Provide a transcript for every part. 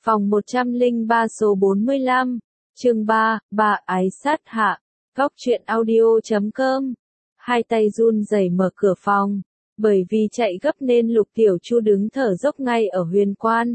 Phòng 103 số 45, chương 3, bà ái sát hạ, góc truyện audio.com. Hai tay run rẩy mở cửa phòng, bởi vì chạy gấp nên Lục Tiểu Chu đứng thở dốc ngay ở huyền quan.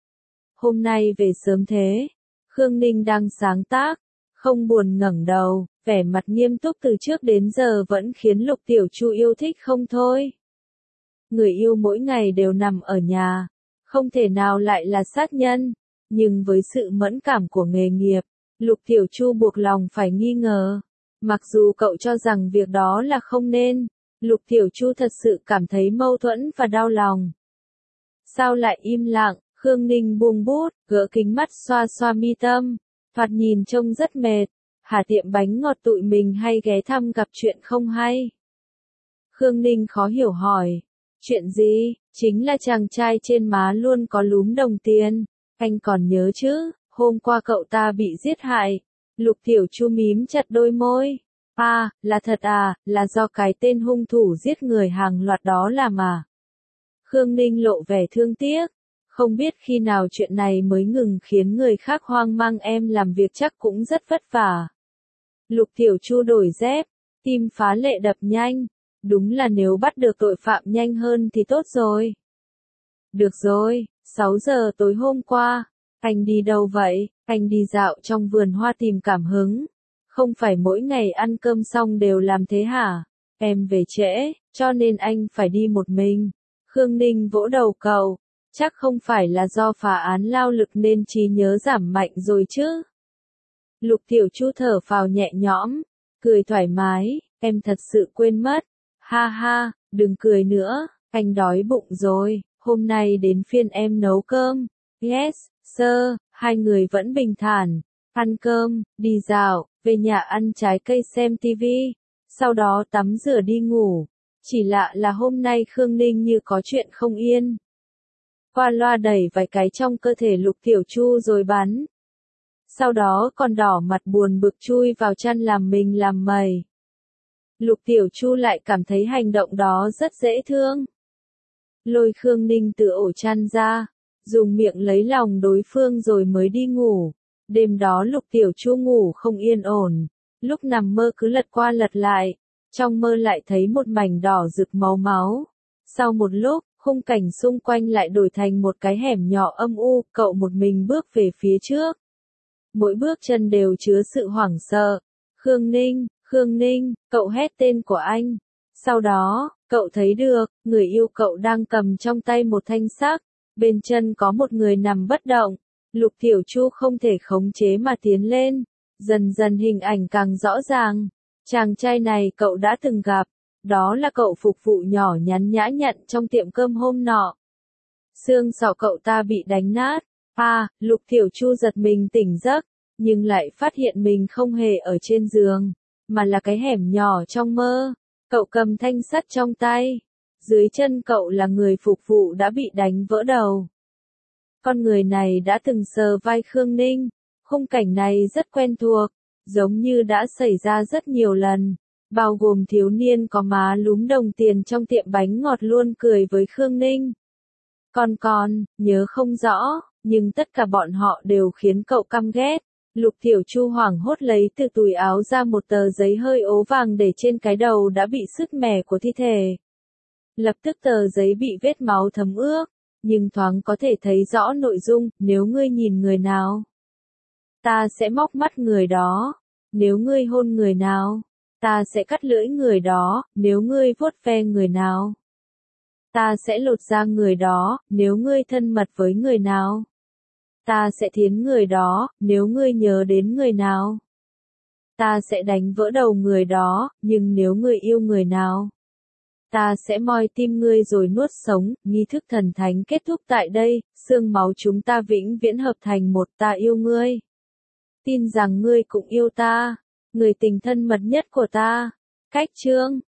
Hôm nay về sớm thế, Khương Ninh đang sáng tác, không buồn ngẩng đầu, vẻ mặt nghiêm túc từ trước đến giờ vẫn khiến Lục Tiểu Chu yêu thích không thôi. Người yêu mỗi ngày đều nằm ở nhà, không thể nào lại là sát nhân, nhưng với sự mẫn cảm của nghề nghiệp, Lục Tiểu Chu buộc lòng phải nghi ngờ. Mặc dù cậu cho rằng việc đó là không nên, Lục Tiểu Chu thật sự cảm thấy mâu thuẫn và đau lòng. Sao lại im lặng? Khương Ninh buông bút, gỡ kính mắt xoa xoa mi tâm, thoạt nhìn trông rất mệt. Hả, tiệm bánh ngọt tụi mình hay ghé thăm gặp chuyện không hay? Khương Ninh khó hiểu hỏi. Chuyện gì? Chính là chàng trai trên má luôn có lúm đồng tiền. Anh còn nhớ chứ, hôm qua cậu ta bị giết hại. Lục Tiểu Chu mím chặt đôi môi. À, là thật à, là do cái tên hung thủ giết người hàng loạt đó làm à? Khương Ninh lộ vẻ thương tiếc. Không biết khi nào chuyện này mới ngừng khiến người khác hoang mang, em làm việc chắc cũng rất vất vả. Lục Tiểu Chu đổi dép, tim phá lệ đập nhanh. Đúng là nếu bắt được tội phạm nhanh hơn thì tốt rồi. Được rồi, 6 giờ tối hôm qua, anh đi đâu vậy? Anh đi dạo trong vườn hoa tìm cảm hứng. Không phải mỗi ngày ăn cơm xong đều làm thế hả? Em về trễ, cho nên anh phải đi một mình. Khương Ninh vỗ đầu cậu. Chắc không phải là do phá án lao lực nên trí nhớ giảm mạnh rồi chứ? Lục Tiểu Chu thở phào nhẹ nhõm, cười thoải mái, em thật sự quên mất. Ha ha, đừng cười nữa, anh đói bụng rồi, hôm nay đến phiên em nấu cơm. Yes, sir, hai người vẫn bình thản, ăn cơm, đi dạo, về nhà ăn trái cây xem tivi, sau đó tắm rửa đi ngủ. Chỉ lạ là hôm nay Khương Ninh như có chuyện không yên. Qua loa đẩy vài cái trong cơ thể Lục Tiểu Chu rồi bắn. Sau đó còn đỏ mặt buồn bực chui vào chăn làm mình làm mày. Lục Tiểu Chu lại cảm thấy hành động đó rất dễ thương. Lôi Khương Ninh từ ổ chăn ra, dùng miệng lấy lòng đối phương rồi mới đi ngủ. Đêm đó Lục Tiểu Chu ngủ không yên ổn, lúc nằm mơ cứ lật qua lật lại, trong mơ lại thấy một mảnh đỏ rực máu máu. Sau một lúc, khung cảnh xung quanh lại đổi thành một cái hẻm nhỏ âm u, cậu một mình bước về phía trước. Mỗi bước chân đều chứa sự hoảng sợ. Khương Ninh, cậu hét tên của anh. Sau đó, cậu thấy được, người yêu cậu đang cầm trong tay một thanh xác, bên chân có một người nằm bất động. Lục Tiểu Chu không thể khống chế mà tiến lên, dần dần hình ảnh càng rõ ràng. Chàng trai này cậu đã từng gặp, đó là cậu phục vụ nhỏ nhắn nhã nhặn trong tiệm cơm hôm nọ. Xương sọ cậu ta bị đánh nát. À, Lục Tiểu Chu giật mình tỉnh giấc, nhưng lại phát hiện mình không hề ở trên giường, mà là cái hẻm nhỏ trong mơ. Cậu cầm thanh sắt trong tay, dưới chân cậu là người phục vụ đã bị đánh vỡ đầu. Con người này đã từng sờ vai Khương Ninh, khung cảnh này rất quen thuộc, giống như đã xảy ra rất nhiều lần, bao gồm thiếu niên có má lúm đồng tiền trong tiệm bánh ngọt luôn cười với Khương Ninh. Con, nhớ không rõ, nhưng tất cả bọn họ đều khiến cậu căm ghét. Lục Tiểu Chu hoảng hốt lấy từ túi áo ra một tờ giấy hơi ố vàng để trên cái đầu đã bị sứt mẻ của thi thể. Lập tức tờ giấy bị vết máu thấm ướt, nhưng thoáng có thể thấy rõ nội dung. Nếu ngươi nhìn người nào, ta sẽ móc mắt người đó. Nếu ngươi hôn người nào, ta sẽ cắt lưỡi người đó. Nếu ngươi vuốt ve người nào, ta sẽ lột da người đó. Nếu ngươi thân mật với người nào, ta sẽ thiến người đó. Nếu ngươi nhớ đến người nào, ta sẽ đánh vỡ đầu người đó. Nhưng nếu ngươi yêu người nào, ta sẽ moi tim ngươi rồi nuốt sống. Nghi thức thần thánh kết thúc tại đây, xương máu chúng ta vĩnh viễn hợp thành một. Ta yêu ngươi. Tin rằng ngươi cũng yêu ta, người tình thân mật nhất của ta. Cách chương